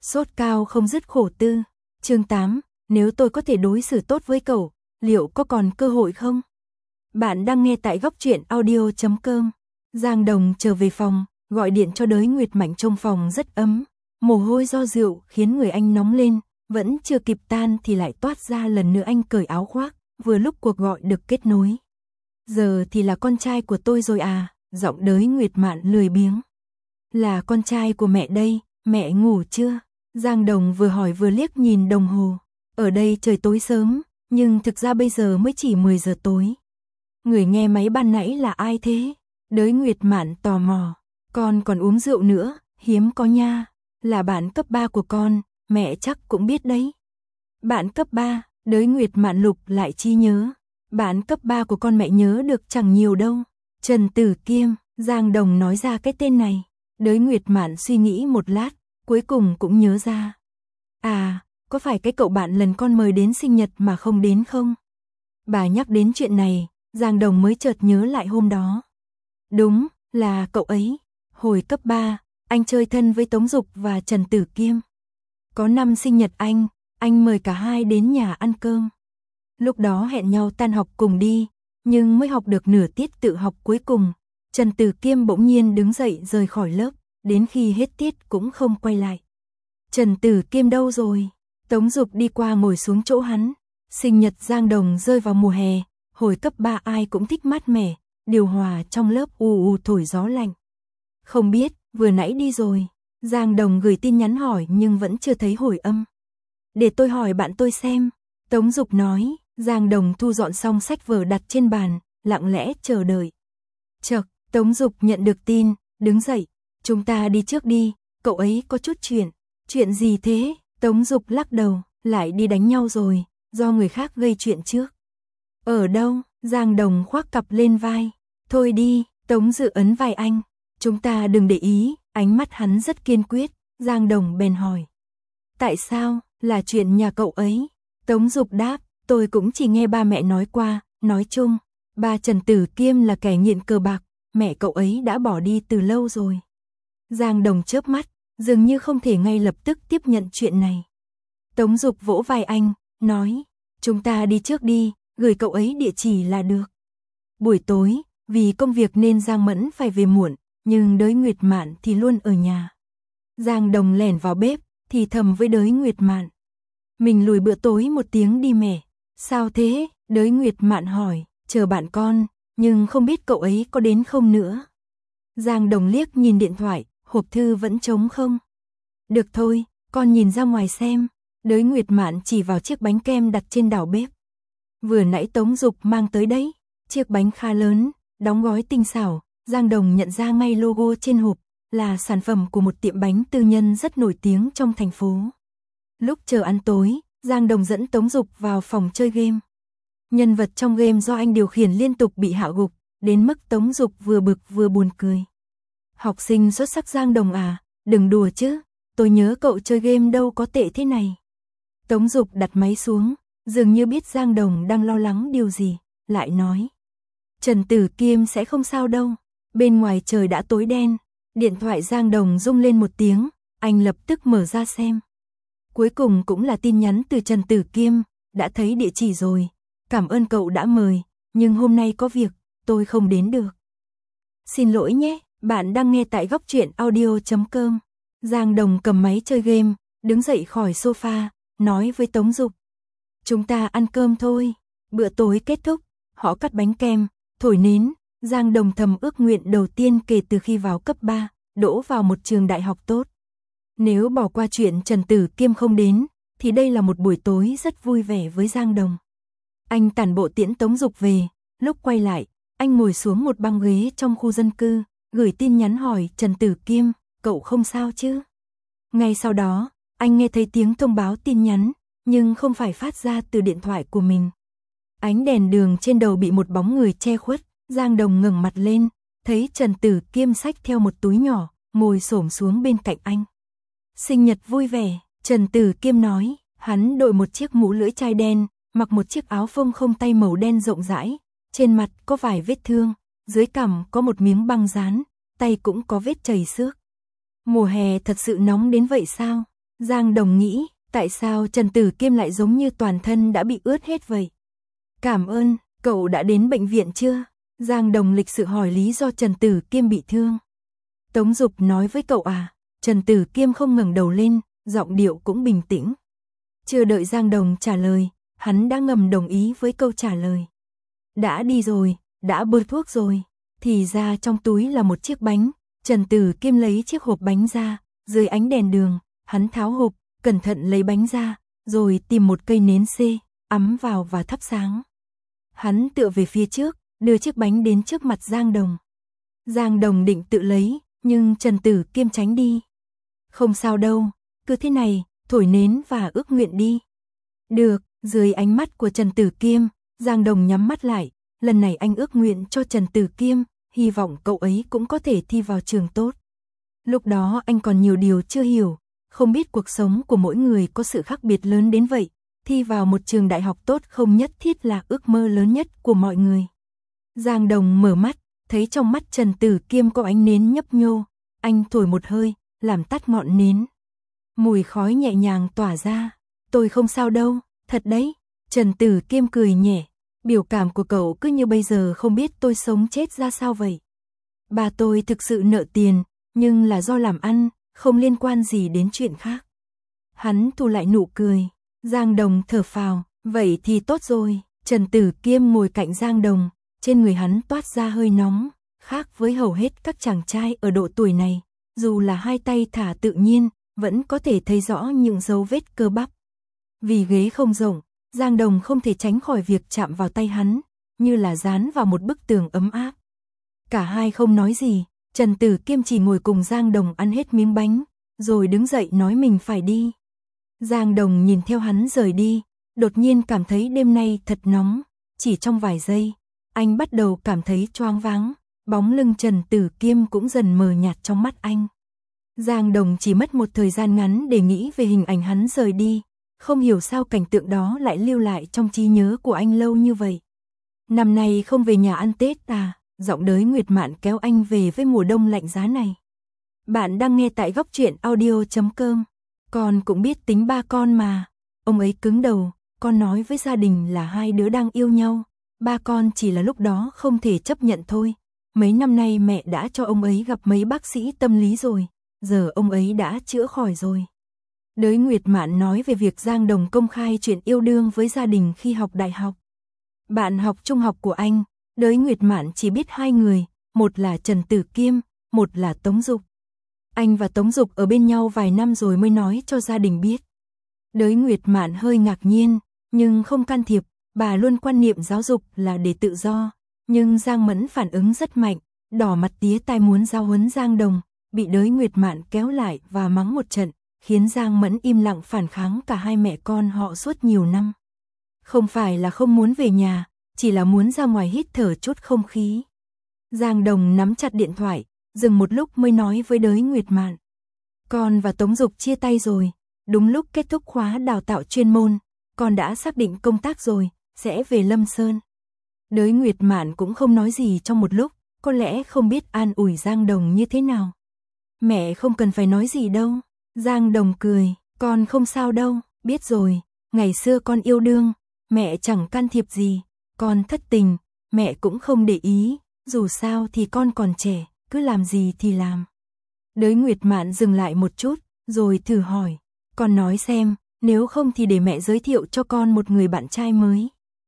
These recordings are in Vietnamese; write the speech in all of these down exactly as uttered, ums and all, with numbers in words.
Sốt cao không dứt khổ tư. Chương tám, nếu tôi có thể đối xử tốt với cậu, liệu có còn cơ hội không? Bạn đang nghe tại góc truyện audio chấm com. Giang Đồng trở về phòng, gọi điện cho Đới Nguyệt Mạnh. Trong phòng rất ấm, mồ hôi do rượu khiến người anh nóng lên, vẫn chưa kịp tan thì lại toát ra lần nữa. Anh cởi áo khoác, vừa lúc cuộc gọi được kết nối. Giờ thì là con trai của tôi rồi à? Giọng Đới Nguyệt Mạn lười biếng. Là con trai của mẹ đây, mẹ ngủ chưa? Giang Đồng vừa hỏi vừa liếc nhìn đồng hồ. Ở đây trời tối sớm, nhưng thực ra bây giờ mới chỉ mười giờ tối. Người nghe máy ban nãy là ai thế? Đới Nguyệt Mạn tò mò. Con còn uống rượu nữa, hiếm có nha. Là bạn cấp ba của con, mẹ chắc cũng biết đấy. Bạn cấp ba, Đới Nguyệt Mạn lục lại trí nhớ. Bạn cấp ba của con mẹ nhớ được chẳng nhiều đâu. Trần Tử Kiêm, Giang Đồng nói ra cái tên này. Đới Nguyệt Mạn suy nghĩ một lát, cuối cùng cũng nhớ ra. À, có phải cái cậu bạn lần con mời đến sinh nhật mà không đến không? Bà nhắc đến chuyện này, Giang Đồng mới chợt nhớ lại hôm đó. Đúng, là cậu ấy. Hồi cấp ba, anh chơi thân với Tống Dục và Trần Tử Kiêm. Có năm sinh nhật anh, anh mời cả hai đến nhà ăn cơm. Lúc đó hẹn nhau tan học cùng đi, nhưng mới học được nửa tiết tự học cuối cùng, Trần Tử Kiêm bỗng nhiên đứng dậy rời khỏi lớp, đến khi hết tiết cũng không quay lại. Trần Tử Kiêm đâu rồi? Tống Dục đi qua ngồi xuống chỗ hắn. Sinh nhật Giang Đồng rơi vào mùa hè, hồi cấp ba ai cũng thích mát mẻ, điều hòa trong lớp ù ù thổi gió lạnh. Không biết, vừa nãy đi rồi. Giang Đồng gửi tin nhắn hỏi nhưng vẫn chưa thấy hồi âm. Để tôi hỏi bạn tôi xem. Tống Dục nói. Giang Đồng thu dọn xong sách vở đặt trên bàn, lặng lẽ chờ đợi. Chợt, Tống Dục nhận được tin, đứng dậy. Chúng ta đi trước đi, cậu ấy có chút chuyện. Chuyện gì thế? Tống Dục lắc đầu, lại đi đánh nhau rồi, do người khác gây chuyện trước. Ở đâu? Giang Đồng khoác cặp lên vai. Thôi đi, Tống Dự ấn vai anh. Chúng ta đừng để ý, ánh mắt hắn rất kiên quyết. Giang Đồng bèn hỏi. Tại sao? Là chuyện nhà cậu ấy. Tống Dục đáp, tôi cũng chỉ nghe ba mẹ nói qua, nói chung. Ba Trần Tử Kiêm là kẻ nghiện cờ bạc, mẹ cậu ấy đã bỏ đi từ lâu rồi. Giang Đồng chớp mắt, dường như không thể ngay lập tức tiếp nhận chuyện này. Tống Dục vỗ vai anh, nói, chúng ta đi trước đi, gửi cậu ấy địa chỉ là được. Buổi tối, vì công việc nên Giang Mẫn phải về muộn, nhưng Đới Nguyệt Mạn thì luôn ở nhà. Giang Đồng lẻn vào bếp, thì thầm với Đới Nguyệt Mạn. Mình lùi bữa tối một tiếng đi mẹ. Sao thế? Đới Nguyệt Mạn hỏi, chờ bạn con, nhưng không biết cậu ấy có đến không nữa. Giang Đồng liếc nhìn điện thoại, hộp thư vẫn trống không. Được thôi, con nhìn ra ngoài xem. Đới Nguyệt Mạn chỉ vào chiếc bánh kem đặt trên đảo bếp. Vừa nãy Tống Dục mang tới đấy, chiếc bánh khá lớn, đóng gói tinh xảo. Giang Đồng nhận ra ngay logo trên hộp, là sản phẩm của một tiệm bánh tư nhân rất nổi tiếng trong thành phố. Lúc chờ ăn tối, Giang Đồng dẫn Tống Dục vào phòng chơi game. Nhân vật trong game do anh điều khiển liên tục bị hạ gục, đến mức Tống Dục vừa bực vừa buồn cười. Học sinh xuất sắc Giang Đồng à, đừng đùa chứ, tôi nhớ cậu chơi game đâu có tệ thế này. Tống Dục đặt máy xuống, dường như biết Giang Đồng đang lo lắng điều gì, lại nói. Trần Tử Kiêm sẽ không sao đâu, bên ngoài trời đã tối đen. Điện thoại Giang Đồng rung lên một tiếng, anh lập tức mở ra xem. Cuối cùng cũng là tin nhắn từ Trần Tử Kiêm, đã thấy địa chỉ rồi, cảm ơn cậu đã mời, nhưng hôm nay có việc, tôi không đến được. Xin lỗi nhé, bạn đang nghe tại góc truyện audio chấm com. Giang Đồng cầm máy chơi game, đứng dậy khỏi sofa, nói với Tống Dục. Chúng ta ăn cơm thôi. Bữa tối kết thúc, họ cắt bánh kem, thổi nến. Giang Đồng thầm ước nguyện đầu tiên kể từ khi vào cấp ba, đỗ vào một trường đại học tốt. Nếu bỏ qua chuyện Trần Tử Kiêm không đến, thì đây là một buổi tối rất vui vẻ với Giang Đồng. Anh tản bộ tiễn Tống Dục về, lúc quay lại, anh ngồi xuống một băng ghế trong khu dân cư, gửi tin nhắn hỏi Trần Tử Kiêm, cậu không sao chứ? Ngay sau đó, anh nghe thấy tiếng thông báo tin nhắn, nhưng không phải phát ra từ điện thoại của mình. Ánh đèn đường trên đầu bị một bóng người che khuất, Giang Đồng ngẩng mặt lên, thấy Trần Tử Kiêm xách theo một túi nhỏ, ngồi xổm xuống bên cạnh anh. Sinh nhật vui vẻ, Trần Tử Kiêm nói, hắn đội một chiếc mũ lưỡi chai đen, mặc một chiếc áo phông không tay màu đen rộng rãi, trên mặt có vài vết thương, dưới cằm có một miếng băng dán, tay cũng có vết chảy xước. Mùa hè thật sự nóng đến vậy sao? Giang Đồng nghĩ, tại sao Trần Tử Kiêm lại giống như toàn thân đã bị ướt hết vậy? Cảm ơn, cậu đã đến bệnh viện chưa? Giang Đồng lịch sự hỏi lý do Trần Tử Kiêm bị thương. Tống Dục nói với cậu à? Trần Tử Kiêm không ngẩng đầu lên, giọng điệu cũng bình tĩnh. Chưa đợi Giang Đồng trả lời, hắn đã ngầm đồng ý với câu trả lời. Đã đi rồi, đã bôi thuốc rồi. Thì ra trong túi là một chiếc bánh. Trần Tử Kiêm lấy chiếc hộp bánh ra, dưới ánh đèn đường, hắn tháo hộp, cẩn thận lấy bánh ra, rồi tìm một cây nến xê, ắm vào và thắp sáng. Hắn tựa về phía trước, đưa chiếc bánh đến trước mặt Giang Đồng. Giang Đồng định tự lấy, nhưng Trần Tử Kiêm tránh đi. Không sao đâu, cứ thế này, thổi nến và ước nguyện đi. Được, dưới ánh mắt của Trần Tử Kiêm, Giang Đồng nhắm mắt lại, lần này anh ước nguyện cho Trần Tử Kiêm, hy vọng cậu ấy cũng có thể thi vào trường tốt. Lúc đó anh còn nhiều điều chưa hiểu, không biết cuộc sống của mỗi người có sự khác biệt lớn đến vậy, thi vào một trường đại học tốt không nhất thiết là ước mơ lớn nhất của mọi người. Giang Đồng mở mắt, thấy trong mắt Trần Tử Kiêm có ánh nến nhấp nhô, anh thổi một hơi, làm tắt ngọn nến. Mùi khói nhẹ nhàng tỏa ra, tôi không sao đâu, thật đấy. Trần Tử Kiêm cười nhẹ, biểu cảm của cậu cứ như bây giờ không biết tôi sống chết ra sao vậy. Bà tôi thực sự nợ tiền, nhưng là do làm ăn, không liên quan gì đến chuyện khác. Hắn thu lại nụ cười, Giang Đồng thở phào, vậy thì tốt rồi. Trần Tử Kiêm ngồi cạnh Giang Đồng, trên người hắn toát ra hơi nóng, khác với hầu hết các chàng trai ở độ tuổi này, dù là hai tay thả tự nhiên, vẫn có thể thấy rõ những dấu vết cơ bắp. Vì ghế không rộng, Giang Đồng không thể tránh khỏi việc chạm vào tay hắn, như là dán vào một bức tường ấm áp. Cả hai không nói gì, Trần Tử Kiêm chỉ ngồi cùng Giang Đồng ăn hết miếng bánh, rồi đứng dậy nói mình phải đi. Giang Đồng nhìn theo hắn rời đi, đột nhiên cảm thấy đêm nay thật nóng, chỉ trong vài giây, anh bắt đầu cảm thấy choáng váng, bóng lưng Trần Tử Kiêm cũng dần mờ nhạt trong mắt anh. Giang Đồng chỉ mất một thời gian ngắn để nghĩ về hình ảnh hắn rời đi, không hiểu sao cảnh tượng đó lại lưu lại trong trí nhớ của anh lâu như vậy. Năm nay không về nhà ăn Tết à? Giọng Đới Nguyệt Mạn kéo anh về với mùa đông lạnh giá này. Bạn đang nghe tại góc truyện audio chấm com. Con cũng biết tính ba con mà. Ông ấy cứng đầu, con nói với gia đình là hai đứa đang yêu nhau. Ba con chỉ là lúc đó không thể chấp nhận thôi. Mấy năm nay mẹ đã cho ông ấy gặp mấy bác sĩ tâm lý rồi. Giờ ông ấy đã chữa khỏi rồi. Đới Nguyệt Mạn nói về việc Giang Đồng công khai chuyện yêu đương với gia đình khi học đại học. Bạn học trung học của anh, Đới Nguyệt Mạn chỉ biết hai người, một là Trần Tử Kiêm, một là Tống Dục. Anh và Tống Dục ở bên nhau vài năm rồi mới nói cho gia đình biết. Đới Nguyệt Mạn hơi ngạc nhiên, nhưng không can thiệp, bà luôn quan niệm giáo dục là để tự do. Nhưng Giang Mẫn phản ứng rất mạnh, đỏ mặt tía tai muốn giao huấn Giang Đồng, bị Đới Nguyệt Mạn kéo lại và mắng một trận, khiến Giang Mẫn im lặng phản kháng cả hai mẹ con họ suốt nhiều năm. Không phải là không muốn về nhà, chỉ là muốn ra ngoài hít thở chút không khí. Giang Đồng nắm chặt điện thoại, dừng một lúc mới nói với Đới Nguyệt Mạn. Con và Tống Dục chia tay rồi, đúng lúc kết thúc khóa đào tạo chuyên môn, con đã xác định công tác rồi, sẽ về Lâm Sơn. Đới Nguyệt Mạn cũng không nói gì trong một lúc, có lẽ không biết an ủi Giang Đồng như thế nào. Mẹ không cần phải nói gì đâu. Giang Đồng cười, con không sao đâu, biết rồi, ngày xưa con yêu đương, mẹ chẳng can thiệp gì, con thất tình, mẹ cũng không để ý, dù sao thì con còn trẻ, cứ làm gì thì làm. Đới Nguyệt Mạn dừng lại một chút, rồi thử hỏi, con nói xem, nếu không thì để mẹ giới thiệu cho con một người bạn trai mới.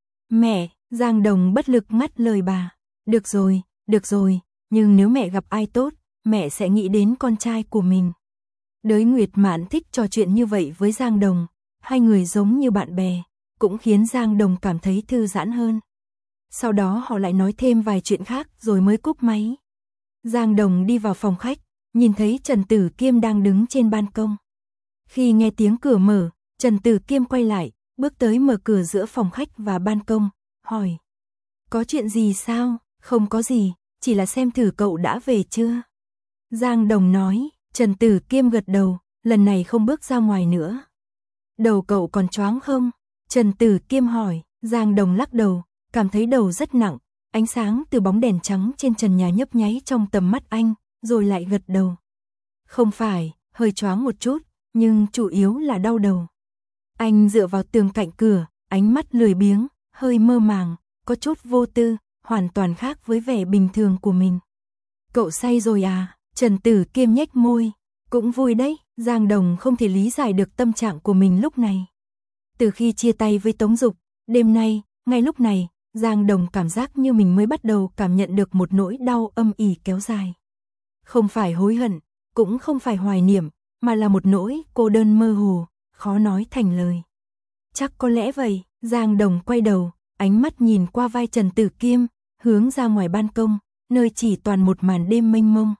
Mẹ, Giang Đồng bất lực ngắt lời bà, được rồi, được rồi, nhưng nếu mẹ gặp ai tốt, mẹ sẽ nghĩ đến con trai của mình. Đới Nguyệt Mạn thích trò chuyện như vậy với Giang Đồng, hai người giống như bạn bè, cũng khiến Giang Đồng cảm thấy thư giãn hơn. Sau đó họ lại nói thêm vài chuyện khác rồi mới cúp máy. Giang Đồng đi vào phòng khách, nhìn thấy Trần Tử Kiêm đang đứng trên ban công. Khi nghe tiếng cửa mở, Trần Tử Kiêm quay lại, bước tới mở cửa giữa phòng khách và ban công, hỏi. Có chuyện gì sao? Không có gì, chỉ là xem thử cậu đã về chưa. Giang Đồng nói. Trần Tử Kiêm gật đầu, lần này không bước ra ngoài nữa. Đầu cậu còn choáng không? Trần Tử Kiêm hỏi. Giang Đồng lắc đầu, cảm thấy đầu rất nặng, ánh sáng từ bóng đèn trắng trên trần nhà nhấp nháy trong tầm mắt anh, rồi lại gật đầu. Không phải, hơi choáng một chút, nhưng chủ yếu là đau đầu. Anh dựa vào tường cạnh cửa, ánh mắt lười biếng, hơi mơ màng, có chút vô tư, hoàn toàn khác với vẻ bình thường của mình. Cậu say rồi à? Trần Tử Kiêm nhếch môi. Cũng vui đấy, Giang Đồng không thể lý giải được tâm trạng của mình lúc này. Từ khi chia tay với Tống Dục, đêm nay, ngay lúc này, Giang Đồng cảm giác như mình mới bắt đầu cảm nhận được một nỗi đau âm ỉ kéo dài. Không phải hối hận, cũng không phải hoài niệm, mà là một nỗi cô đơn mơ hồ, khó nói thành lời. Chắc có lẽ vậy, Giang Đồng quay đầu, ánh mắt nhìn qua vai Trần Tử Kiêm, hướng ra ngoài ban công, nơi chỉ toàn một màn đêm mênh mông.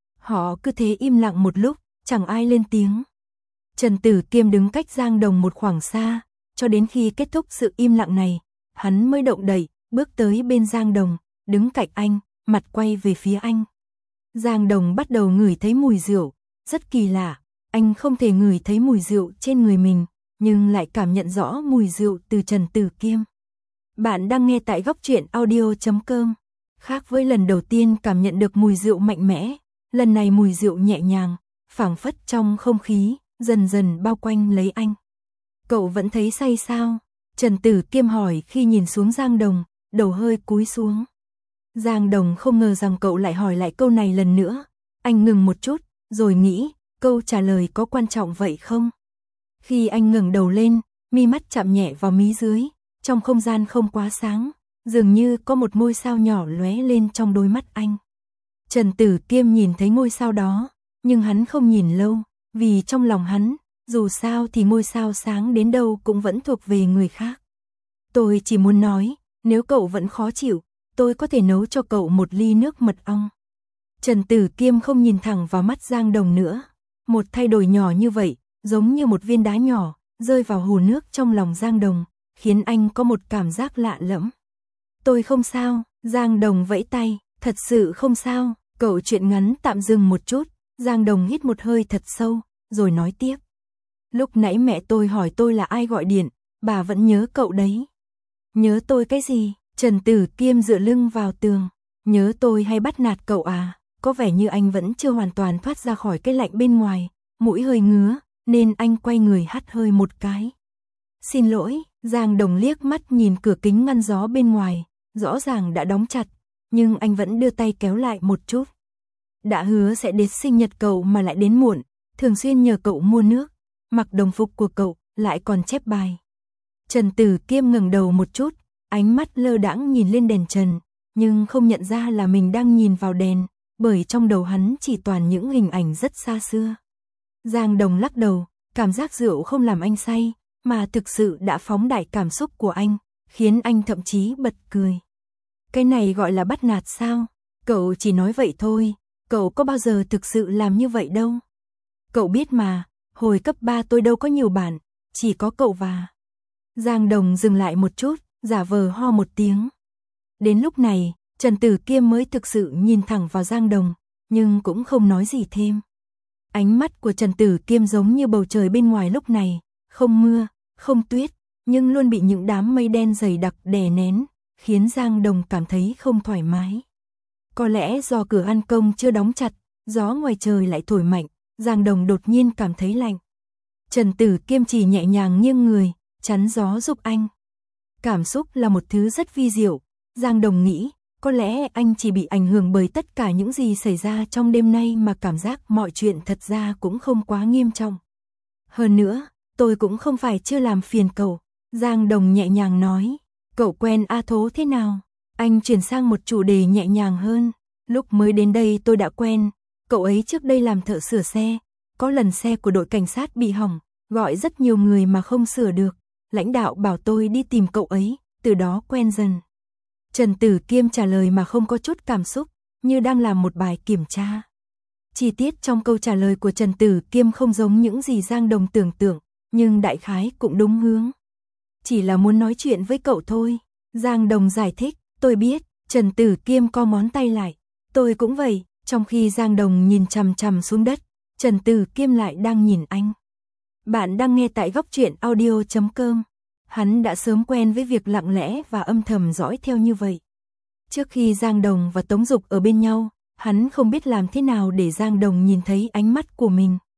Họ cứ thế im lặng một lúc, chẳng ai lên tiếng. Trần Tử Kiêm đứng cách Giang Đồng một khoảng xa, cho đến khi kết thúc sự im lặng này, hắn mới động đậy, bước tới bên Giang Đồng, đứng cạnh anh, mặt quay về phía anh. Giang Đồng bắt đầu ngửi thấy mùi rượu, rất kỳ lạ, anh không thể ngửi thấy mùi rượu trên người mình, nhưng lại cảm nhận rõ mùi rượu từ Trần Tử Kiêm. Bạn đang nghe tại góc truyện audio chấm com. Khác với lần đầu tiên cảm nhận được mùi rượu mạnh mẽ, lần này mùi rượu nhẹ nhàng, phảng phất trong không khí, dần dần bao quanh lấy anh. Cậu vẫn thấy say sao? Trần Tử Kiêm hỏi khi nhìn xuống Giang Đồng, đầu hơi cúi xuống. Giang Đồng không ngờ rằng cậu lại hỏi lại câu này lần nữa. Anh ngừng một chút, rồi nghĩ, câu trả lời có quan trọng vậy không? Khi anh ngẩng đầu lên, mi mắt chạm nhẹ vào mí dưới, trong không gian không quá sáng, dường như có một ngôi sao nhỏ lóe lên trong đôi mắt anh. Trần Tử Kiêm nhìn thấy ngôi sao đó, nhưng hắn không nhìn lâu, vì trong lòng hắn, dù sao thì ngôi sao sáng đến đâu cũng vẫn thuộc về người khác. Tôi chỉ muốn nói, nếu cậu vẫn khó chịu, tôi có thể nấu cho cậu một ly nước mật ong. Trần Tử Kiêm không nhìn thẳng vào mắt Giang Đồng nữa. Một thay đổi nhỏ như vậy, giống như một viên đá nhỏ, rơi vào hồ nước trong lòng Giang Đồng, khiến anh có một cảm giác lạ lẫm. Tôi không sao, Giang Đồng vẫy tay, thật sự không sao. Cậu chuyện ngắn tạm dừng một chút, Giang Đồng hít một hơi thật sâu, rồi nói tiếp. Lúc nãy mẹ tôi hỏi tôi là ai gọi điện, bà vẫn nhớ cậu đấy. Nhớ tôi cái gì? Trần Tử Kiêm dựa lưng vào tường. Nhớ tôi hay bắt nạt cậu à? Có vẻ như anh vẫn chưa hoàn toàn thoát ra khỏi cái lạnh bên ngoài, mũi hơi ngứa, nên anh quay người hắt hơi một cái. Xin lỗi, Giang Đồng liếc mắt nhìn cửa kính ngăn gió bên ngoài, rõ ràng đã đóng chặt, nhưng anh vẫn đưa tay kéo lại một chút. Đã hứa sẽ đến sinh nhật cậu mà lại đến muộn, thường xuyên nhờ cậu mua nước, mặc đồng phục của cậu, lại còn chép bài. Trần Tử Kiêm ngẩng đầu một chút, ánh mắt lơ đãng nhìn lên đèn trần, nhưng không nhận ra là mình đang nhìn vào đèn, bởi trong đầu hắn chỉ toàn những hình ảnh rất xa xưa. Giang Đồng lắc đầu, cảm giác rượu không làm anh say, mà thực sự đã phóng đại cảm xúc của anh, khiến anh thậm chí bật cười. Cái này gọi là bắt nạt sao? Cậu chỉ nói vậy thôi, cậu có bao giờ thực sự làm như vậy đâu. Cậu biết mà, hồi cấp ba tôi đâu có nhiều bạn, chỉ có cậu và... Giang Đồng dừng lại một chút, giả vờ ho một tiếng. Đến lúc này, Trần Tử Kiêm mới thực sự nhìn thẳng vào Giang Đồng, nhưng cũng không nói gì thêm. Ánh mắt của Trần Tử Kiêm giống như bầu trời bên ngoài lúc này, không mưa, không tuyết, nhưng luôn bị những đám mây đen dày đặc đè nén, khiến Giang Đồng cảm thấy không thoải mái. Có lẽ do cửa ban công chưa đóng chặt, gió ngoài trời lại thổi mạnh, Giang Đồng đột nhiên cảm thấy lạnh. Trần Tử Kiêm chỉ nhẹ nhàng nghiêng người, chắn gió giúp anh. Cảm xúc là một thứ rất vi diệu, Giang Đồng nghĩ, có lẽ anh chỉ bị ảnh hưởng bởi tất cả những gì xảy ra trong đêm nay mà cảm giác mọi chuyện thật ra cũng không quá nghiêm trọng. Hơn nữa, tôi cũng không phải chưa làm phiền cậu, Giang Đồng nhẹ nhàng nói. Cậu quen A Thố thế nào? Anh chuyển sang một chủ đề nhẹ nhàng hơn. Lúc mới đến đây tôi đã quen, cậu ấy trước đây làm thợ sửa xe, có lần xe của đội cảnh sát bị hỏng, gọi rất nhiều người mà không sửa được. Lãnh đạo bảo tôi đi tìm cậu ấy, từ đó quen dần. Trần Tử Kiêm trả lời mà không có chút cảm xúc, như đang làm một bài kiểm tra. Chi tiết trong câu trả lời của Trần Tử Kiêm không giống những gì Giang Đồng tưởng tượng, nhưng đại khái cũng đúng hướng. Chỉ là muốn nói chuyện với cậu thôi. Giang Đồng giải thích, tôi biết. Trần Tử Kiêm co ngón tay lại. Tôi cũng vậy. Trong khi Giang Đồng nhìn chằm chằm xuống đất, Trần Tử Kiêm lại đang nhìn anh. Bạn đang nghe tại góc truyện audio chấm com. Hắn đã sớm quen với việc lặng lẽ và âm thầm dõi theo như vậy. Trước khi Giang Đồng và Tống Dục ở bên nhau, hắn không biết làm thế nào để Giang Đồng nhìn thấy ánh mắt của mình.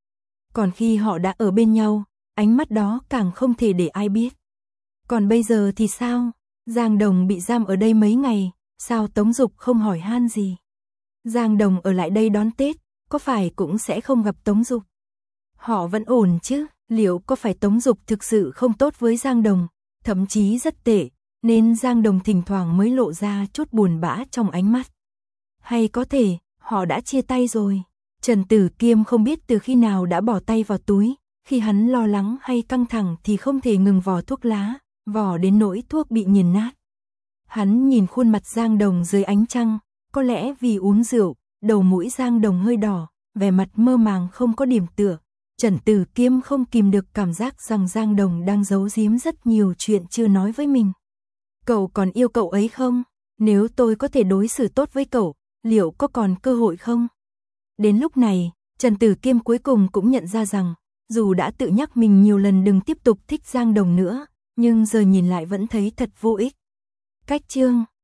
Còn khi họ đã ở bên nhau, ánh mắt đó càng không thể để ai biết. Còn bây giờ thì sao? Giang Đồng bị giam ở đây mấy ngày, sao Tống Dục không hỏi han gì? Giang Đồng ở lại đây đón Tết, có phải cũng sẽ không gặp Tống Dục? Họ vẫn ổn chứ, liệu có phải Tống Dục thực sự không tốt với Giang Đồng, thậm chí rất tệ, nên Giang Đồng thỉnh thoảng mới lộ ra chút buồn bã trong ánh mắt? Hay có thể, họ đã chia tay rồi? Trần Tử Kiêm không biết từ khi nào đã bỏ tay vào túi, khi hắn lo lắng hay căng thẳng thì không thể ngừng vò thuốc lá, vò đến nỗi thuốc bị nghiền nát. Hắn nhìn khuôn mặt Giang Đồng dưới ánh trăng, có lẽ vì uống rượu, đầu mũi Giang Đồng hơi đỏ, vẻ mặt mơ màng không có điểm tựa. Trần Tử Kiêm không kìm được cảm giác rằng Giang Đồng đang giấu giếm rất nhiều chuyện chưa nói với mình. Cậu còn yêu cậu ấy không? Nếu tôi có thể đối xử tốt với cậu, liệu có còn cơ hội không? Đến lúc này, Trần Tử Kiêm cuối cùng cũng nhận ra rằng, dù đã tự nhắc mình nhiều lần đừng tiếp tục thích Giang Đồng nữa, nhưng giờ nhìn lại vẫn thấy thật vô ích. Cách chương